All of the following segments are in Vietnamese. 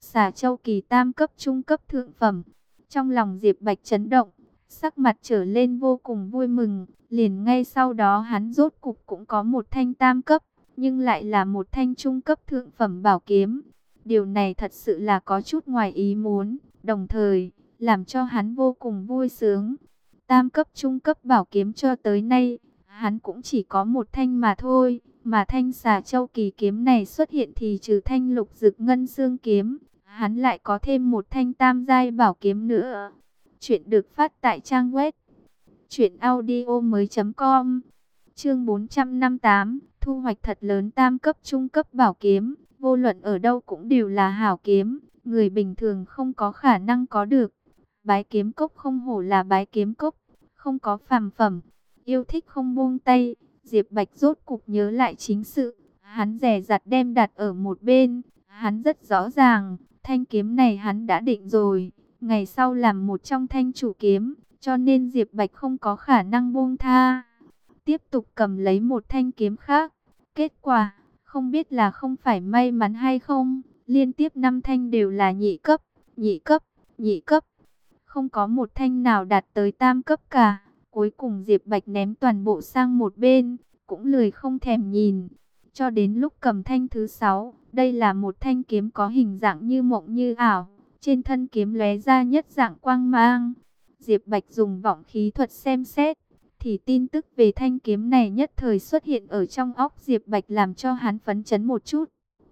Xà Châu Kỳ tam cấp trung cấp thượng phẩm. Trong lòng Diệp Bạch chấn động, sắc mặt trở lên vô cùng vui mừng. Liền ngay sau đó hắn rốt cục cũng có một thanh tam cấp, nhưng lại là một thanh trung cấp thượng phẩm bảo kiếm. Điều này thật sự là có chút ngoài ý muốn, đồng thời làm cho hắn vô cùng vui sướng. Tam cấp trung cấp bảo kiếm cho tới nay, hắn cũng chỉ có một thanh mà thôi. Mà thanh Xà Châu Kỳ kiếm này xuất hiện thì trừ thanh Lục Dực Ngân Xương kiếm, hắn lại có thêm một thanh tam giai bảo kiếm nữa. Chuyện được phát tại trang web truyệnaudiomoi.com. Chương 458, thu hoạch thật lớn tam cấp trung cấp bảo kiếm, vô luận ở đâu cũng đều là hảo kiếm, người bình thường không có khả năng có được. Bái Kiếm Cốc không hổ là Bái Kiếm Cốc, không có phàm phẩm, yêu thích không buông tay. Diệp Bạch rốt cục nhớ lại chính sự, hắn dè dặt đem đặt ở một bên. Hắn rất rõ ràng, thanh kiếm này hắn đã định rồi, ngày sau làm một trong thanh chủ kiếm, cho nên Diệp Bạch không có khả năng buông tha. Tiếp tục cầm lấy một thanh kiếm khác, kết quả, không biết là không phải may mắn hay không, liên tiếp 5 thanh đều là nhị cấp, nhị cấp, nhị cấp. Không có một thanh nào đạt tới tam cấp cả. Cuối cùng Diệp Bạch ném toàn bộ sang một bên, cũng lười không thèm nhìn. Cho đến lúc cầm thanh thứ 6, đây là một thanh kiếm có hình dạng như mộng như ảo. Trên thân kiếm lóe ra nhất dạng quang mang. Diệp Bạch dùng vọng khí thuật xem xét, thì tin tức về thanh kiếm này nhất thời xuất hiện ở trong óc Diệp Bạch, làm cho hắn phấn chấn một chút.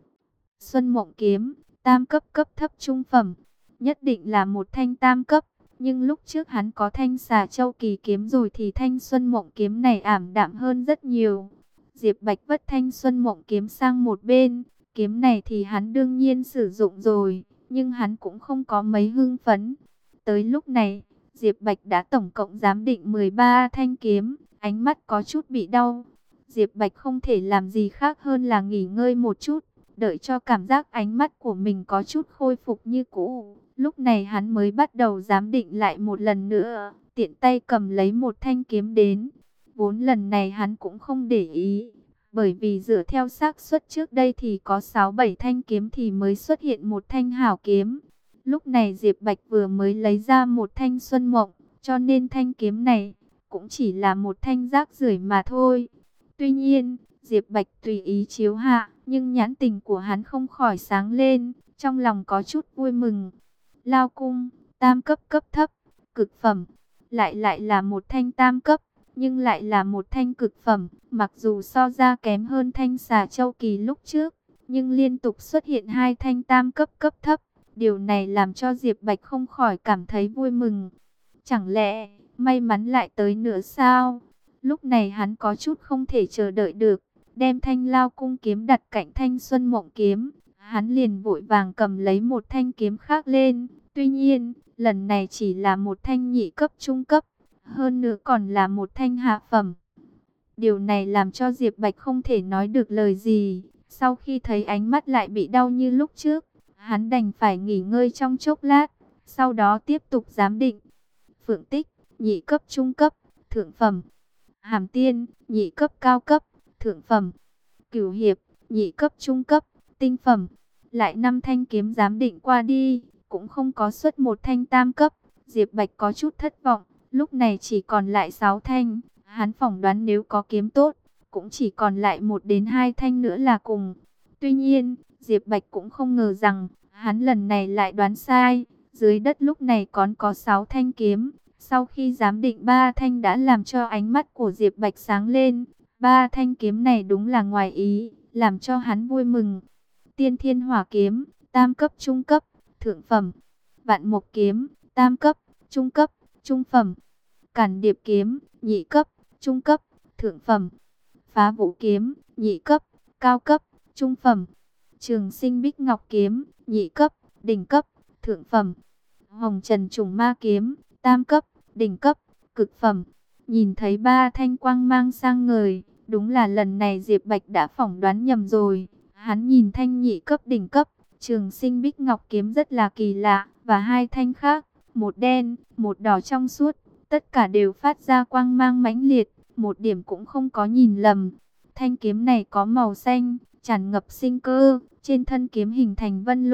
Xuân Mộng kiếm, tam cấp cấp thấp trung phẩm, nhất định là một thanh tam cấp. Nhưng lúc trước hắn có thanh Xà Châu Kỳ kiếm rồi thì thanh Xuân Mộng kiếm này ảm đạm hơn rất nhiều. Diệp Bạch vứt thanh Xuân Mộng kiếm sang một bên, kiếm này thì hắn đương nhiên sử dụng rồi, nhưng hắn cũng không có mấy hưng phấn. Tới lúc này, Diệp Bạch đã tổng cộng giám định 13 thanh kiếm, ánh mắt có chút bị đau. Diệp Bạch không thể làm gì khác hơn là nghỉ ngơi một chút, đợi cho cảm giác ánh mắt của mình có chút khôi phục như cũ. Lúc này hắn mới bắt đầu giám định lại một lần nữa, tiện tay cầm lấy một thanh kiếm đến. Vốn lần này hắn cũng không để ý, bởi vì dựa theo xác suất trước đây thì có 6-7 thanh kiếm thì mới xuất hiện một thanh hảo kiếm. Lúc này Diệp Bạch vừa mới lấy ra một thanh Xuân Mộng, cho nên thanh kiếm này cũng chỉ là một thanh rác rưởi mà thôi. Tuy nhiên, Diệp Bạch tùy ý chiếu hạ, nhưng nhãn tình của hắn không khỏi sáng lên, trong lòng có chút vui mừng. Lao cung, tam cấp cấp thấp, cực phẩm, lại là một thanh tam cấp, nhưng lại là một thanh cực phẩm, mặc dù so ra kém hơn thanh Xà Châu Kỳ lúc trước, nhưng liên tục xuất hiện 2 thanh tam cấp cấp thấp, điều này làm cho Diệp Bạch không khỏi cảm thấy vui mừng. Chẳng lẽ may mắn lại tới nữa sao? Lúc này hắn có chút không thể chờ đợi được, đem thanh Lao cung kiếm đặt cạnh thanh Xuân Mộng kiếm. Hắn liền vội vàng cầm lấy một thanh kiếm khác lên. Tuy nhiên, lần này chỉ là một thanh nhị cấp trung cấp, hơn nữa còn là một thanh hạ phẩm. Điều này làm cho Diệp Bạch không thể nói được lời gì. Sau khi thấy ánh mắt lại bị đau như lúc trước, hắn đành phải nghỉ ngơi trong chốc lát, sau đó tiếp tục giám định. Phượng Tích, nhị cấp trung cấp, thượng phẩm. Hàm Tiên, nhị cấp cao cấp, thượng phẩm. Cửu Hiệp, nhị cấp trung cấp, tinh phẩm. Lại 5 thanh kiếm giám định qua đi, cũng không có xuất một thanh tam cấp. Diệp Bạch có chút thất vọng, lúc này chỉ còn lại 6 thanh. Hắn phỏng đoán nếu có kiếm tốt, cũng chỉ còn lại 1 đến 2 thanh nữa là cùng. Tuy nhiên, Diệp Bạch cũng không ngờ rằng, hắn lần này lại đoán sai. Dưới đất lúc này còn có 6 thanh kiếm. Sau khi giám định 3 thanh đã làm cho ánh mắt của Diệp Bạch sáng lên. 3 thanh kiếm này đúng là ngoài ý, làm cho hắn vui mừng. Tiên Thiên Hỏa kiếm, tam cấp trung cấp, thượng phẩm. Vạn Mộc kiếm, tam cấp, trung cấp, trung phẩm. Cản Điệp kiếm, nhị cấp, trung cấp, thượng phẩm. Phá Vũ kiếm, nhị cấp, cao cấp, trung phẩm. Trường Sinh Bích Ngọc kiếm, nhị cấp, đỉnh cấp, thượng phẩm. Hồng Trần Trùng Ma kiếm, tam cấp, đỉnh cấp, cực phẩm. Nhìn thấy 3 thanh quang mang sang ngời, đúng là lần này Diệp Bạch đã phỏng đoán nhầm rồi. Hắn nhìn thanh nhị cấp đỉnh cấp, Trường Sinh Bích Ngọc kiếm rất là kỳ lạ, và 2 thanh khác, một đen, một đỏ trong suốt, tất cả đều phát ra quang mang mãnh liệt, một điểm cũng không có nhìn lầm. Thanh kiếm này có màu xanh, tràn ngập sinh cơ, trên thân kiếm hình thành vân lộ,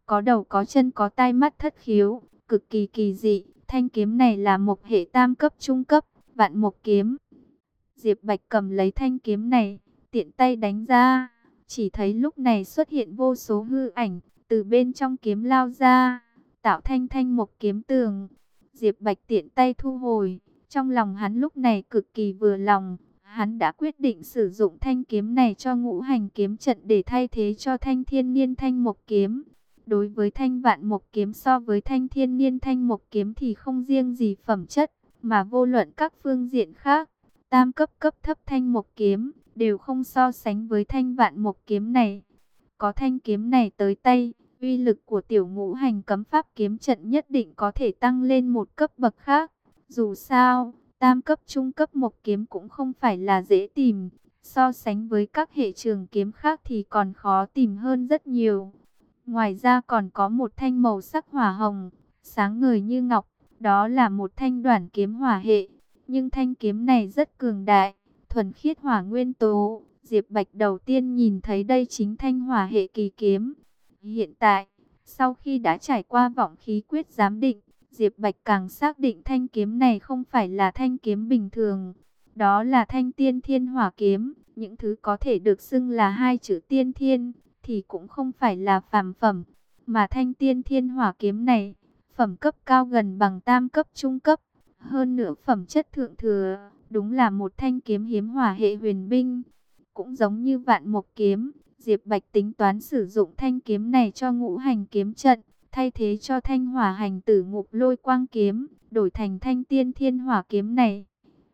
có đầu có chân có tai mắt thất khiếu, cực kỳ kỳ dị. Thanh kiếm này là mộc hệ tam cấp trung cấp, vạn mộc kiếm. Diệp Bạch cầm lấy thanh kiếm này, tiện tay đánh ra, chỉ thấy lúc này xuất hiện vô số hư ảnh, từ bên trong kiếm lao ra, tạo thanh thanh mộc kiếm tường. Diệp Bạch tiện tay thu hồi, trong lòng hắn lúc này cực kỳ vừa lòng, hắn đã quyết định sử dụng thanh kiếm này cho ngũ hành kiếm trận để thay thế cho thanh thiên niên thanh mộc kiếm. Đối với thanh vạn mộc kiếm so với thanh thiên niên thanh mộc kiếm thì không riêng gì phẩm chất, mà vô luận các phương diện khác, tam cấp cấp thấp thanh mộc kiếm đều không so sánh với thanh vạn mộc kiếm này. Có thanh kiếm này tới tay, uy lực của tiểu ngũ hành cấm pháp kiếm trận nhất định có thể tăng lên một cấp bậc khác. Dù sao, tam cấp trung cấp mộc kiếm cũng không phải là dễ tìm, so sánh với các hệ trường kiếm khác thì còn khó tìm hơn rất nhiều. Ngoài ra còn có một thanh màu sắc hỏa hồng, sáng ngời như ngọc, đó là một thanh đoản kiếm hỏa hệ. Nhưng thanh kiếm này rất cường đại, thuần khiết hỏa nguyên tố. Diệp Bạch đầu tiên nhìn thấy đây chính thanh hỏa hệ kỳ kiếm. Hiện tại, sau khi đã trải qua vọng khí quyết giám định, Diệp Bạch càng xác định thanh kiếm này không phải là thanh kiếm bình thường. Đó là thanh tiên thiên hỏa kiếm. Những thứ có thể được xưng là hai chữ tiên thiên thì cũng không phải là phàm phẩm. Mà thanh tiên thiên hỏa kiếm này, phẩm cấp cao gần bằng tam cấp trung cấp. Hơn nữa phẩm chất thượng thừa, đúng là một thanh kiếm hiếm hỏa hệ huyền binh. Cũng giống như vạn mộc kiếm, Diệp Bạch tính toán sử dụng thanh kiếm này cho ngũ hành kiếm trận, thay thế cho thanh hỏa hành tử ngục lôi quang kiếm, đổi thành thanh tiên thiên hỏa kiếm này.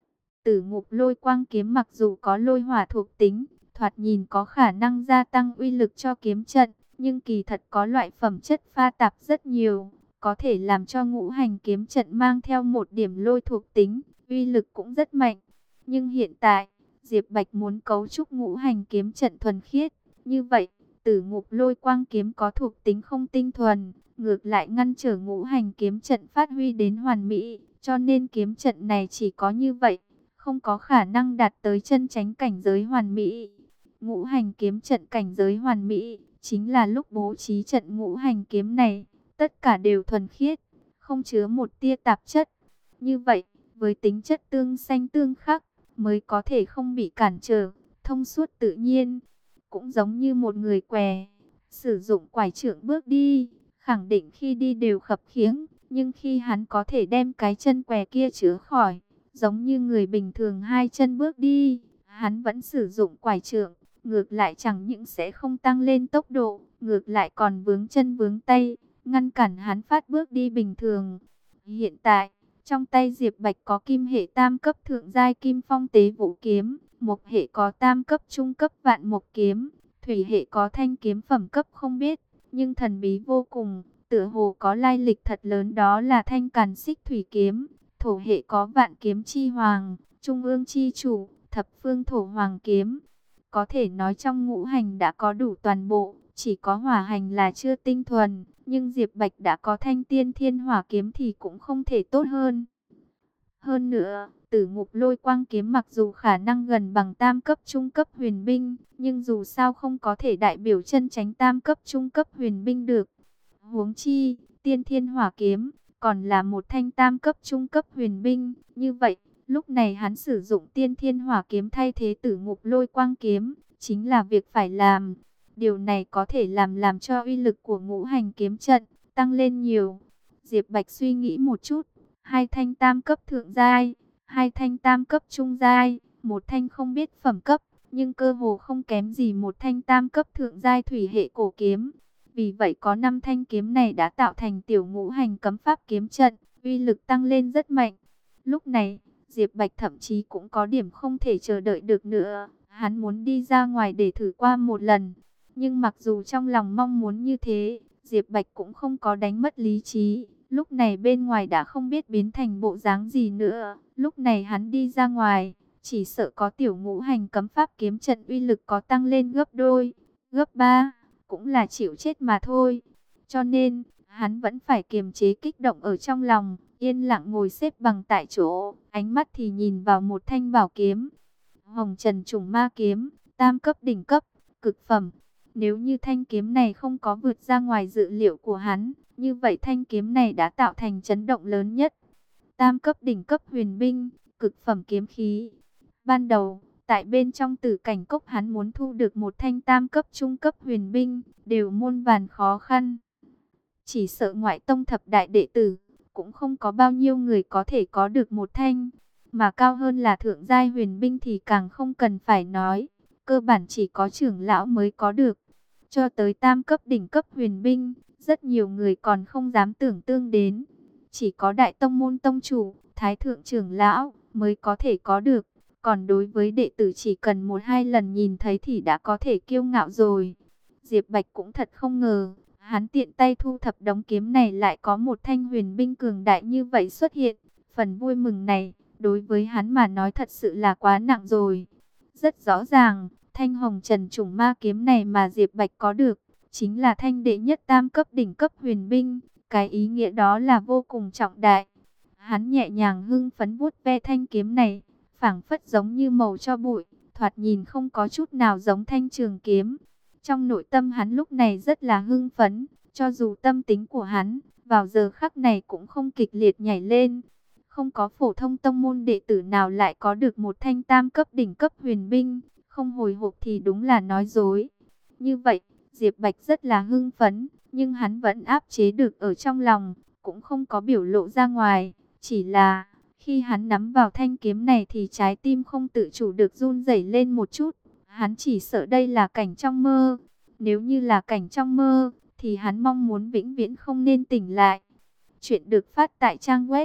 Tử ngục lôi quang kiếm mặc dù có lôi hỏa thuộc tính, thoạt nhìn có khả năng gia tăng uy lực cho kiếm trận, nhưng kỳ thật có loại phẩm chất pha tạp rất nhiều, có thể làm cho ngũ hành kiếm trận mang theo một điểm lôi thuộc tính, uy lực cũng rất mạnh. Nhưng hiện tại, Diệp Bạch muốn cấu trúc ngũ hành kiếm trận thuần khiết, như vậy, tử ngục lôi quang kiếm có thuộc tính không tinh thuần, ngược lại ngăn trở ngũ hành kiếm trận phát huy đến hoàn mỹ, cho nên kiếm trận này chỉ có như vậy, không có khả năng đạt tới chân chánh cảnh giới hoàn mỹ. Ngũ hành kiếm trận cảnh giới hoàn mỹ, chính là lúc bố trí trận ngũ hành kiếm này, tất cả đều thuần khiết, không chứa một tia tạp chất. Như vậy, với tính chất tương xanh tương khắc, mới có thể không bị cản trở, thông suốt tự nhiên. Cũng giống như một người què, sử dụng quải trượng bước đi, khẳng định khi đi đều khập khiễng, nhưng khi hắn có thể đem cái chân què kia chữa khỏi, giống như người bình thường hai chân bước đi, hắn vẫn sử dụng quải trượng, ngược lại chẳng những sẽ không tăng lên tốc độ, ngược lại còn vướng chân vướng tay, ngăn cản hắn phát bước đi bình thường. Hiện tại, trong tay Diệp Bạch có kim hệ tam cấp thượng giai kim phong tế vũ kiếm, mộc hệ có tam cấp trung cấp vạn mộc kiếm, thủy hệ có thanh kiếm phẩm cấp không biết, nhưng thần bí vô cùng, tựa hồ có lai lịch thật lớn, đó là thanh càn xích thủy kiếm. Thổ hệ có vạn kiếm chi hoàng, trung ương chi chủ, thập phương thổ hoàng kiếm. Có thể nói trong ngũ hành đã có đủ toàn bộ, chỉ có hỏa hành là chưa tinh thuần, nhưng Diệp Bạch đã có thanh tiên thiên hỏa kiếm thì cũng không thể tốt hơn. Hơn nữa, tử ngục lôi quang kiếm mặc dù khả năng gần bằng tam cấp trung cấp huyền binh, nhưng dù sao không có thể đại biểu chân chánh tam cấp trung cấp huyền binh được. Huống chi, tiên thiên hỏa kiếm còn là một thanh tam cấp trung cấp huyền binh. Như vậy, lúc này hắn sử dụng tiên thiên hỏa kiếm thay thế tử ngục lôi quang kiếm, chính là việc phải làm. Điều này có thể làm cho uy lực của ngũ hành kiếm trận tăng lên nhiều. Diệp Bạch suy nghĩ một chút, hai thanh tam cấp thượng giai, hai thanh tam cấp trung giai, một thanh không biết phẩm cấp, nhưng cơ hồ không kém gì một thanh tam cấp thượng giai thủy hệ cổ kiếm. Vì vậy có 5 thanh kiếm này đã tạo thành tiểu ngũ hành cấm pháp kiếm trận, uy lực tăng lên rất mạnh. Lúc này, Diệp Bạch thậm chí cũng có điểm không thể chờ đợi được nữa. Hắn muốn đi ra ngoài để thử qua một lần. Nhưng mặc dù trong lòng mong muốn như thế, Diệp Bạch cũng không có đánh mất lý trí. Lúc này bên ngoài đã không biết biến thành bộ dáng gì nữa. Lúc này hắn đi ra ngoài, chỉ sợ có tiểu ngũ hành cấm pháp kiếm trận uy lực có tăng lên gấp đôi, gấp 3. Cũng là chịu chết mà thôi. Cho nên, hắn vẫn phải kiềm chế kích động ở trong lòng, yên lặng ngồi xếp bằng tại chỗ, ánh mắt thì nhìn vào một thanh bảo kiếm. Hồng Trần Trùng Ma kiếm, tam cấp đỉnh cấp, cực phẩm. Nếu như thanh kiếm này không có vượt ra ngoài dự liệu của hắn, như vậy thanh kiếm này đã tạo thành chấn động lớn nhất. Tam cấp đỉnh cấp huyền binh, cực phẩm kiếm khí. Ban đầu, tại bên trong Tử Cảnh Cốc hắn muốn thu được một thanh tam cấp trung cấp huyền binh, đều muôn vàn khó khăn. Chỉ sợ ngoại tông thập đại đệ tử, cũng không có bao nhiêu người có thể có được một thanh. Mà cao hơn là thượng giai huyền binh thì càng không cần phải nói. Cơ bản chỉ có trưởng lão mới có được. Cho tới tam cấp đỉnh cấp huyền binh, rất nhiều người còn không dám tưởng tượng đến. Chỉ có đại tông môn tông chủ, thái thượng trưởng lão mới có thể có được. Còn đối với đệ tử chỉ cần một hai lần nhìn thấy thì đã có thể kiêu ngạo rồi. Diệp Bạch cũng thật không ngờ, hắn tiện tay thu thập đống kiếm này lại có một thanh huyền binh cường đại như vậy xuất hiện. Phần vui mừng này, đối với hắn mà nói thật sự là quá nặng rồi. Rất rõ ràng, thanh hồng trần trùng ma kiếm này mà Diệp Bạch có được, chính là thanh đệ nhất tam cấp đỉnh cấp huyền binh. Cái ý nghĩa đó là vô cùng trọng đại. Hắn nhẹ nhàng hưng phấn vuốt ve thanh kiếm này, phảng phất giống như màu cho bụi, thoạt nhìn không có chút nào giống thanh trường kiếm. Trong nội tâm hắn lúc này rất là hưng phấn, cho dù tâm tính của hắn vào giờ khắc này cũng không kịch liệt nhảy lên. Không có phổ thông tông môn đệ tử nào lại có được một thanh tam cấp đỉnh cấp huyền binh, không hồi hộp thì đúng là nói dối. Như vậy, Diệp Bạch rất là hưng phấn, nhưng hắn vẫn áp chế được ở trong lòng, cũng không có biểu lộ ra ngoài. Chỉ là, khi hắn nắm vào thanh kiếm này thì trái tim không tự chủ được run rẩy lên một chút. Hắn chỉ sợ đây là cảnh trong mơ. Nếu như là cảnh trong mơ, thì hắn mong muốn vĩnh viễn không nên tỉnh lại. Chuyện được phát tại trang web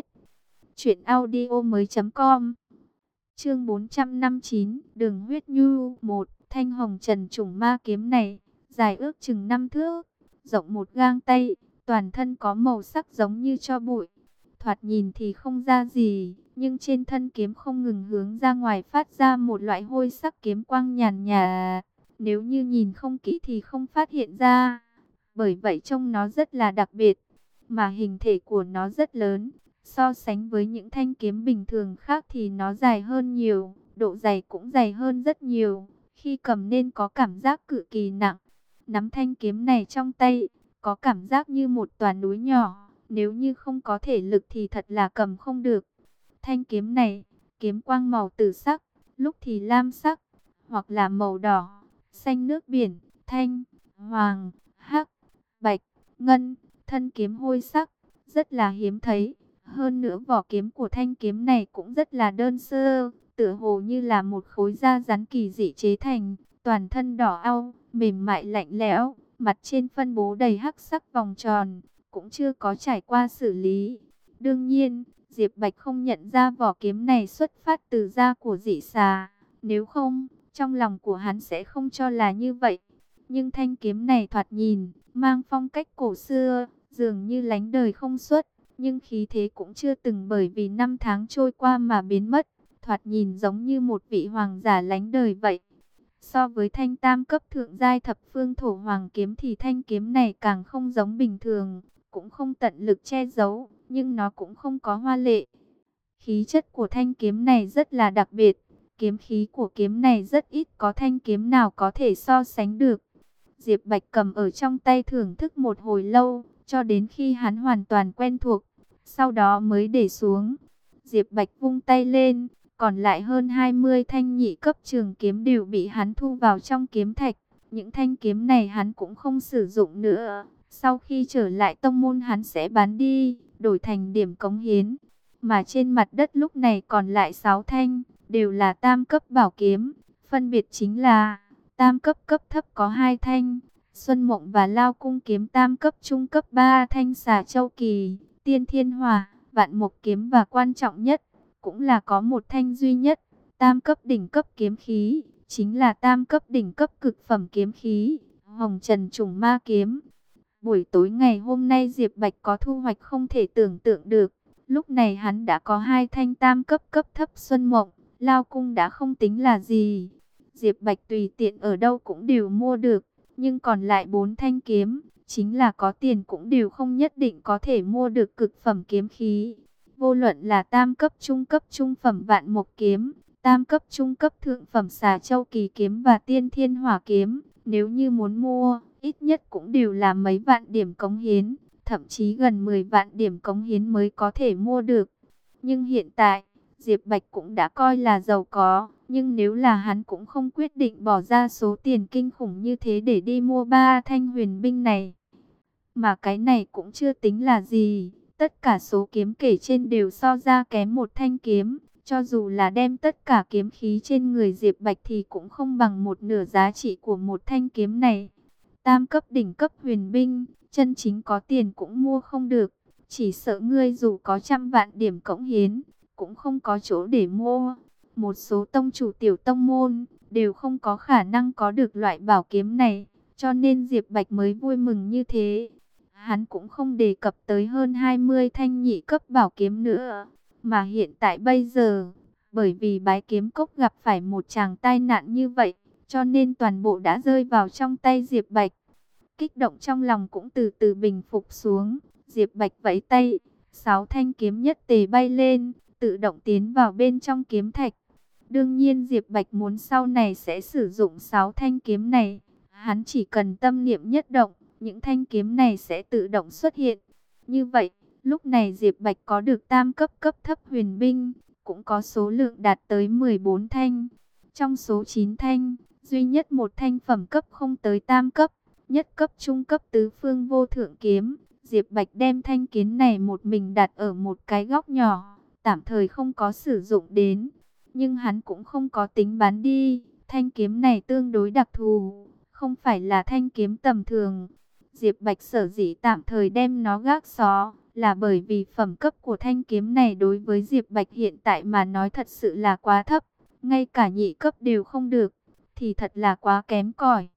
truyệnaudiomoi.com. Chương 459, Đường huyết nhu 1, thanh hồng trần trùng ma kiếm này, dài ước chừng 5 thước, rộng một gang tay, toàn thân có màu sắc giống như tro bụi. Thoạt nhìn thì không ra gì, nhưng trên thân kiếm không ngừng hướng ra ngoài phát ra một loại hôi sắc kiếm quang nhàn nhạt. Nếu như nhìn không kỹ thì không phát hiện ra. Bởi vậy trông nó rất là đặc biệt, mà hình thể của nó rất lớn. So sánh với những thanh kiếm bình thường khác thì nó dài hơn nhiều, độ dày cũng dày hơn rất nhiều. Khi cầm nên có cảm giác cực kỳ nặng. Nắm thanh kiếm này trong tay, có cảm giác như một tòa núi nhỏ. Nếu như không có thể lực thì thật là cầm không được. Thanh kiếm này, kiếm quang màu tử sắc, lúc thì lam sắc, hoặc là màu đỏ, xanh nước biển, thanh, hoàng, hắc, bạch, ngân, thân kiếm hôi sắc, rất là hiếm thấy. Hơn nữa vỏ kiếm của thanh kiếm này cũng rất là đơn sơ, tựa hồ như là một khối da rắn kỳ dị chế thành, toàn thân đỏ au, mềm mại lạnh lẽo, mặt trên phân bố đầy hắc sắc vòng tròn, cũng chưa có trải qua xử lý. Đương nhiên, Diệp Bạch không nhận ra vỏ kiếm này xuất phát từ da của dị xà, nếu không, trong lòng của hắn sẽ không cho là như vậy. Nhưng thanh kiếm này thoạt nhìn, mang phong cách cổ xưa, dường như lánh đời không xuất. Nhưng khí thế cũng chưa từng bởi vì năm tháng trôi qua mà biến mất, thoạt nhìn giống như một vị hoàng giả lánh đời vậy. So với thanh tam cấp thượng giai thập phương thổ hoàng kiếm thì thanh kiếm này càng không giống bình thường, cũng không tận lực che giấu, nhưng nó cũng không có hoa lệ. Khí chất của thanh kiếm này rất là đặc biệt, kiếm khí của kiếm này rất ít có thanh kiếm nào có thể so sánh được. Diệp Bạch cầm ở trong tay thưởng thức một hồi lâu, cho đến khi hắn hoàn toàn quen thuộc, sau đó mới để xuống. Diệp Bạch vung tay lên, còn lại hơn 20 thanh nhị cấp trường kiếm đều bị hắn thu vào trong kiếm thạch. Những thanh kiếm này hắn cũng không sử dụng nữa. Sau khi trở lại tông môn hắn sẽ bán đi, đổi thành điểm cống hiến. Mà trên mặt đất lúc này còn lại 6 thanh, đều là tam cấp bảo kiếm. Phân biệt chính là tam cấp cấp thấp có 2 thanh, Xuân Mộng và Lao Cung kiếm tam cấp trung cấp 3 thanh xà châu kỳ, Tiên Thiên Hỏa, Vạn Mộc kiếm và quan trọng nhất, cũng là có một thanh duy nhất, tam cấp đỉnh cấp kiếm khí, chính là tam cấp đỉnh cấp cực phẩm kiếm khí, Hồng Trần Trùng Ma kiếm. Buổi tối ngày hôm nay Diệp Bạch có thu hoạch không thể tưởng tượng được. Lúc này hắn đã có 2 thanh tam cấp cấp thấp Xuân Mộng, Lao Cung đã không tính là gì. Diệp Bạch tùy tiện ở đâu cũng đều mua được, nhưng còn lại 4 thanh kiếm, chính là có tiền cũng đều không nhất định có thể mua được cực phẩm kiếm khí. Vô luận là tam cấp trung phẩm Vạn Mộc kiếm, tam cấp trung cấp thượng phẩm Xà Châu kỳ kiếm và Tiên Thiên Hỏa kiếm, Nếu như muốn mua, ít nhất cũng đều là mấy vạn điểm cống hiến, thậm chí gần 10 vạn điểm cống hiến mới có thể mua được. Nhưng hiện tại, Diệp Bạch cũng đã coi là giàu có, nhưng nếu là hắn cũng không quyết định bỏ ra số tiền kinh khủng như thế để đi mua 3 thanh huyền binh này. Mà cái này cũng chưa tính là gì, tất cả số kiếm kể trên đều so ra kém 1 thanh kiếm. Cho dù là đem tất cả kiếm khí trên người Diệp Bạch thì cũng không bằng 1/2 giá trị của 1 thanh kiếm này. Tam cấp đỉnh cấp huyền binh, chân chính có tiền cũng mua không được. Chỉ sợ ngươi dù có trăm vạn điểm cống hiến, cũng không có chỗ để mua. Một số tông chủ tiểu tông môn, đều không có khả năng có được loại bảo kiếm này. Cho nên Diệp Bạch mới vui mừng như thế. Hắn cũng không đề cập tới hơn 20 thanh nhị cấp bảo kiếm nữa. Mà hiện tại bây giờ, bởi vì Bái Kiếm Cốc gặp phải một tràng tai nạn như vậy, cho nên toàn bộ đã rơi vào trong tay Diệp Bạch. Kích động trong lòng cũng từ từ bình phục xuống. Diệp Bạch vẫy tay, 6 thanh kiếm nhất tề bay lên, tự động tiến vào bên trong kiếm thạch. Đương nhiên Diệp Bạch muốn sau này sẽ sử dụng 6 thanh kiếm này. Hắn chỉ cần tâm niệm nhất động, những thanh kiếm này sẽ tự động xuất hiện. Như vậy, lúc này Diệp Bạch có được tam cấp cấp thấp huyền binh, cũng có số lượng đạt tới 14 thanh. Trong số 9 thanh, duy nhất một thanh phẩm cấp không tới tam cấp, nhất cấp trung cấp tứ phương vô thượng kiếm. Diệp Bạch đem thanh kiếm này một mình đặt ở một cái góc nhỏ, tạm thời không có sử dụng đến. Nhưng hắn cũng không có tính bán đi, thanh kiếm này tương đối đặc thù, không phải là thanh kiếm tầm thường. Diệp Bạch sở dĩ tạm thời đem nó gác xó, là bởi vì phẩm cấp của thanh kiếm này đối với Diệp Bạch hiện tại mà nói thật sự là quá thấp, ngay cả nhị cấp đều không được, thì thật là quá kém cỏi.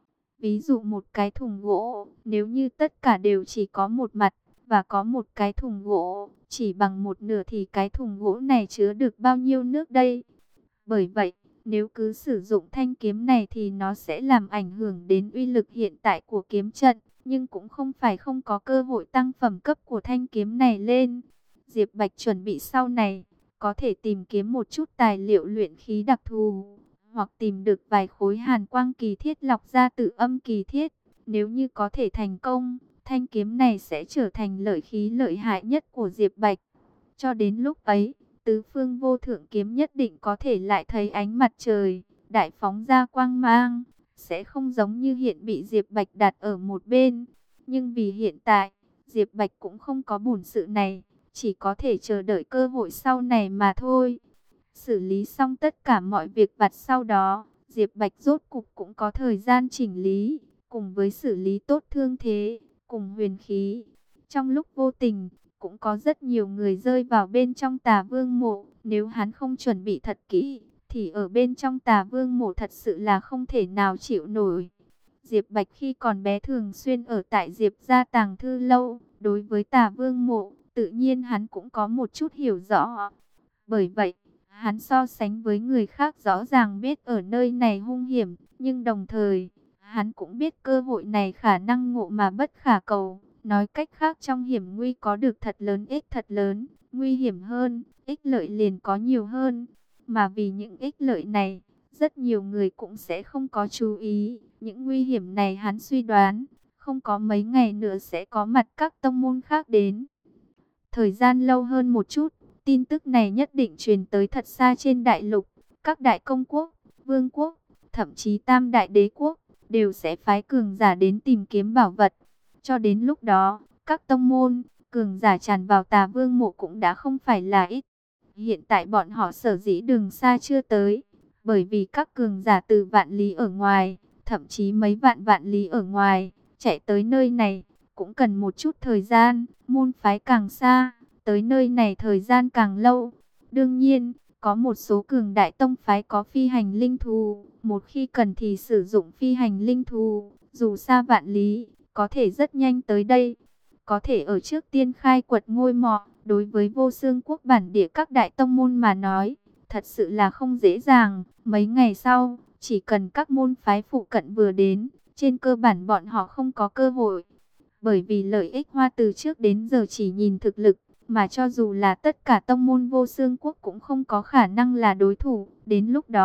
Ví dụ một cái thùng gỗ, nếu như tất cả đều chỉ có một mặt, và có một cái thùng gỗ, chỉ bằng 1/2 thì cái thùng gỗ này chứa được bao nhiêu nước đây? Bởi vậy, nếu cứ sử dụng thanh kiếm này thì nó sẽ làm ảnh hưởng đến uy lực hiện tại của kiếm trận, nhưng cũng không phải không có cơ hội tăng phẩm cấp của thanh kiếm này lên. Diệp Bạch chuẩn bị sau này, có thể tìm kiếm một chút tài liệu luyện khí đặc thù, hoặc tìm được vài khối hàn quang kỳ thiết lọc ra tự âm kỳ thiết. Nếu như có thể thành công, thanh kiếm này sẽ trở thành lợi khí lợi hại nhất của Diệp Bạch. Cho đến lúc ấy, tứ phương vô thượng kiếm nhất định có thể lại thấy ánh mặt trời, đại phóng ra quang mang, sẽ không giống như hiện bị Diệp Bạch đặt ở một bên. Nhưng vì hiện tại, Diệp Bạch cũng không có bổn sự này, chỉ có thể chờ đợi cơ hội sau này mà thôi. Xử lý xong tất cả mọi việc vặt sau đó, Diệp Bạch rốt cục cũng có thời gian chỉnh lý, cùng với xử lý tốt thương thế, cùng huyền khí. Trong lúc vô tình, cũng có rất nhiều người rơi vào bên trong Tà Vương mộ. Nếu hắn không chuẩn bị thật kỹ, thì ở bên trong Tà Vương mộ thật sự là không thể nào chịu nổi. Diệp Bạch khi còn bé thường xuyên ở tại Diệp gia tàng thư lâu. Đối với Tà Vương mộ, tự nhiên hắn cũng có một chút hiểu rõ. Bởi vậy, hắn so sánh với người khác rõ ràng biết ở nơi này hung hiểm, nhưng đồng thời, hắn cũng biết cơ hội này khả năng ngộ mà bất khả cầu. Nói cách khác, trong hiểm nguy có được thật lớn ích thật lớn, nguy hiểm hơn, ích lợi liền có nhiều hơn. Mà vì những ích lợi này, rất nhiều người cũng sẽ không có chú ý. Những nguy hiểm này hắn suy đoán, không có mấy ngày nữa sẽ có mặt các tông môn khác đến. Thời gian lâu hơn một chút, tin tức này nhất định truyền tới thật xa trên đại lục. Các đại công quốc, vương quốc, thậm chí tam đại đế quốc, đều sẽ phái cường giả đến tìm kiếm bảo vật. Cho đến lúc đó, các tông môn, cường giả tràn vào Tà Vương mộ cũng đã không phải là ít. Hiện tại bọn họ sở dĩ đường xa chưa tới, bởi vì các cường giả từ vạn lý ở ngoài, thậm chí mấy vạn lý ở ngoài, chạy tới nơi này, cũng cần một chút thời gian. Môn phái càng xa, tới nơi này thời gian càng lâu. Đương nhiên, có một số cường đại tông phái có phi hành linh thú, một khi cần thì sử dụng phi hành linh thú, dù xa vạn lý, có thể rất nhanh tới đây. Có thể ở trước tiên khai quật ngôi mộ, đối với Vô Xương quốc bản địa các đại tông môn mà nói, thật sự là không dễ dàng. Mấy ngày sau, chỉ cần các môn phái phụ cận vừa đến, trên cơ bản bọn họ không có cơ hội. Bởi vì lợi ích hoa từ trước đến giờ chỉ nhìn thực lực, mà cho dù là tất cả tông môn Vô Xương quốc cũng không có khả năng là đối thủ. Đến lúc đó,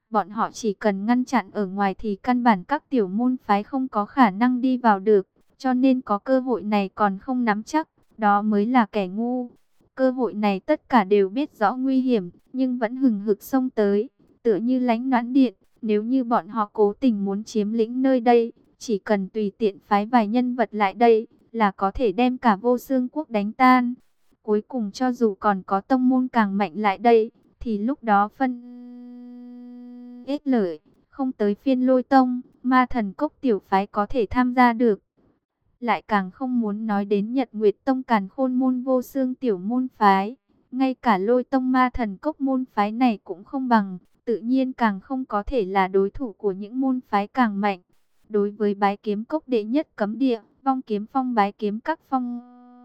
Bọn họ chỉ cần ngăn chặn ở ngoài thì căn bản các tiểu môn phái không có khả năng đi vào được. Cho nên có cơ hội này còn không nắm chắc, đó mới là kẻ ngu. Cơ hội này tất cả đều biết rõ nguy hiểm, nhưng vẫn hừng hực xông tới, tựa như lánh noãn điện. Nếu như bọn họ cố tình muốn chiếm lĩnh nơi đây, chỉ cần tùy tiện phái vài nhân vật lại đây, là có thể đem cả Vô Xương quốc đánh tan. Cuối cùng cho dù còn có tông môn càng mạnh lại đây, thì lúc đó phân ích lợi, không tới phiên Lôi Tông, Ma Thần Cốc tiểu phái có thể tham gia được. Lại càng không muốn nói đến Nhật Nguyệt Tông Càn Khôn môn Vô Xương tiểu môn phái. Ngay cả Lôi Tông Ma Thần Cốc môn phái này cũng không bằng, tự nhiên càng không có thể là đối thủ của những môn phái càng mạnh. Đối với Bái Kiếm Cốc đệ nhất cấm địa, Vong Kiếm Phong Bái Kiếm các phong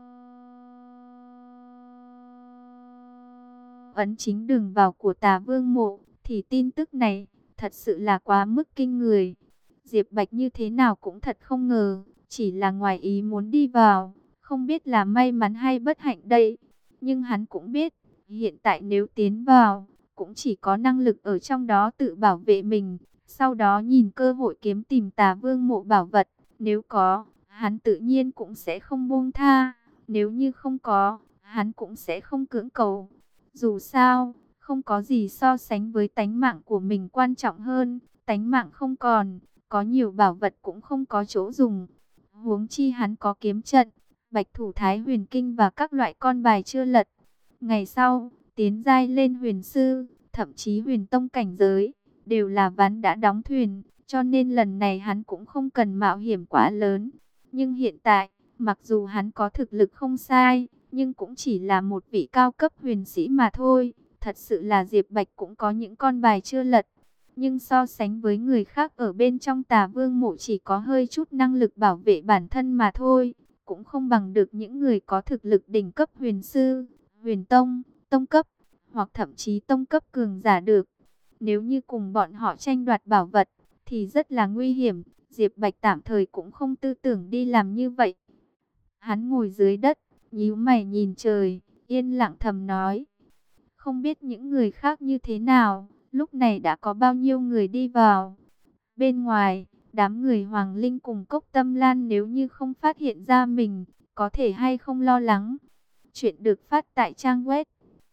ấn chính đường vào của Tà Vương mộ, thì tin tức này thật sự là quá mức kinh người. Diệp Bạch như thế nào cũng thật không ngờ, chỉ là ngoài ý muốn đi vào, không biết là may mắn hay bất hạnh đây. Nhưng hắn cũng biết, hiện tại nếu tiến vào, cũng chỉ có năng lực ở trong đó tự bảo vệ mình. Sau đó nhìn cơ hội kiếm tìm Tà Vương mộ bảo vật, nếu có, hắn tự nhiên cũng sẽ không buông tha. Nếu như không có, hắn cũng sẽ không cưỡng cầu. Dù sao, không có gì so sánh với tánh mạng của mình quan trọng hơn. Tánh mạng không còn, có nhiều bảo vật cũng không có chỗ dùng. Huống chi hắn có kiếm trận, Bạch Thủ Thái Huyền Kinh và các loại con bài chưa lật. Ngày sau, tiến giai lên huyền sư, thậm chí huyền tông cảnh giới, đều là ván đã đóng thuyền, cho nên lần này hắn cũng không cần mạo hiểm quá lớn. Nhưng hiện tại, mặc dù hắn có thực lực không sai, nhưng cũng chỉ là một vị cao cấp huyền sĩ mà thôi. Thật sự là Diệp Bạch cũng có những con bài chưa lật. Nhưng so sánh với người khác ở bên trong Tà Vương mộ chỉ có hơi chút năng lực bảo vệ bản thân mà thôi. Cũng không bằng được những người có thực lực đỉnh cấp huyền sư, huyền tông, tông cấp, hoặc thậm chí tông cấp cường giả được. Nếu như cùng bọn họ tranh đoạt bảo vật, thì rất là nguy hiểm. Diệp Bạch tạm thời cũng không tư tưởng đi làm như vậy. Hắn ngồi dưới đất, nhíu mày nhìn trời, yên lặng thầm nói. Không biết những người khác như thế nào, lúc này đã có bao nhiêu người đi vào. Bên ngoài, đám người Hoàng Linh cùng Cốc Tâm Lan nếu như không phát hiện ra mình, có thể hay không lo lắng. Chuyện được phát tại trang web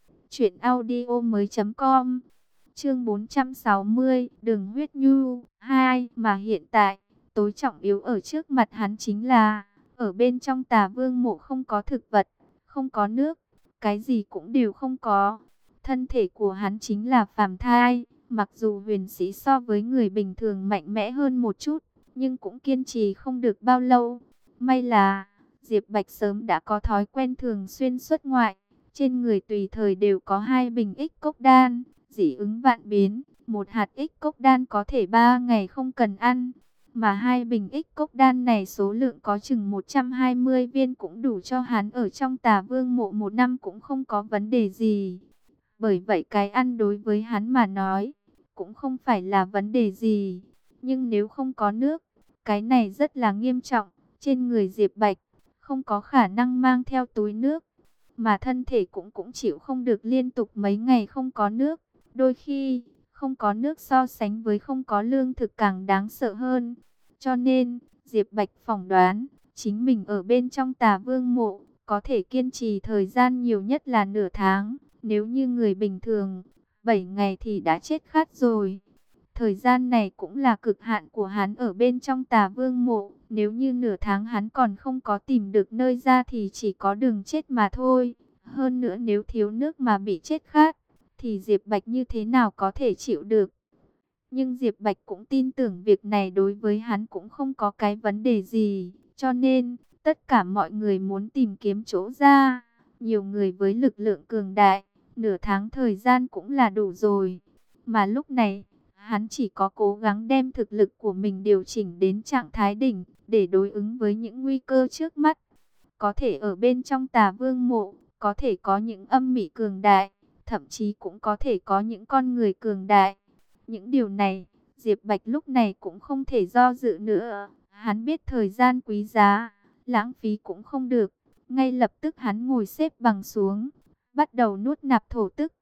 truyệnaudiomoi.com. Chương 460, Đường Huyết Nhu 2, mà hiện tại, tối trọng yếu ở trước mặt hắn chính là ở bên trong Tà Vương mộ không có thực vật, không có nước, cái gì cũng đều không có. Thân thể của hắn chính là phàm thai, mặc dù huyền sĩ so với người bình thường mạnh mẽ hơn một chút, nhưng cũng kiên trì không được bao lâu. May là Diệp Bạch sớm đã có thói quen thường xuyên xuất ngoại, trên người tùy thời đều có 2 bình ích cốc đan, dị ứng vạn biến, một hạt ích cốc đan có thể 3 ngày không cần ăn. Mà 2 bình ích cốc đan này số lượng có chừng 120 viên cũng đủ cho hắn ở trong Tà Vương mộ 1 năm cũng không có vấn đề gì. Bởi vậy cái ăn đối với hắn mà nói, cũng không phải là vấn đề gì. Nhưng nếu không có nước, cái này rất là nghiêm trọng. Trên người Diệp Bạch, không có khả năng mang theo túi nước. Mà thân thể cũng chịu không được liên tục mấy ngày không có nước. Đôi khi, không có nước so sánh với không có lương thực càng đáng sợ hơn. Cho nên, Diệp Bạch phỏng đoán, chính mình ở bên trong Tà Vương mộ, có thể kiên trì thời gian nhiều nhất là nửa tháng. Nếu như người bình thường, 7 ngày thì đã chết khát rồi. Thời gian này cũng là cực hạn của hắn ở bên trong Tà Vương mộ. Nếu như nửa tháng hắn còn không có tìm được nơi ra thì chỉ có đường chết mà thôi. Hơn nữa nếu thiếu nước mà bị chết khát, thì Diệp Bạch như thế nào có thể chịu được. Nhưng Diệp Bạch cũng tin tưởng việc này đối với hắn cũng không có cái vấn đề gì. Cho nên, tất cả mọi người muốn tìm kiếm chỗ ra. Nhiều người với lực lượng cường đại, nửa tháng thời gian cũng là đủ rồi. Mà lúc này, hắn chỉ có cố gắng đem thực lực của mình điều chỉnh đến trạng thái đỉnh, để đối ứng với những nguy cơ trước mắt. Có thể ở bên trong Tà Vương mộ, có thể có những âm mị cường đại, thậm chí cũng có thể có những con người cường đại. Những điều này, Diệp Bạch lúc này cũng không thể do dự nữa. Hắn biết thời gian quý giá, lãng phí cũng không được. Ngay lập tức hắn ngồi xếp bằng xuống, bắt đầu nuốt nạp thổ tức.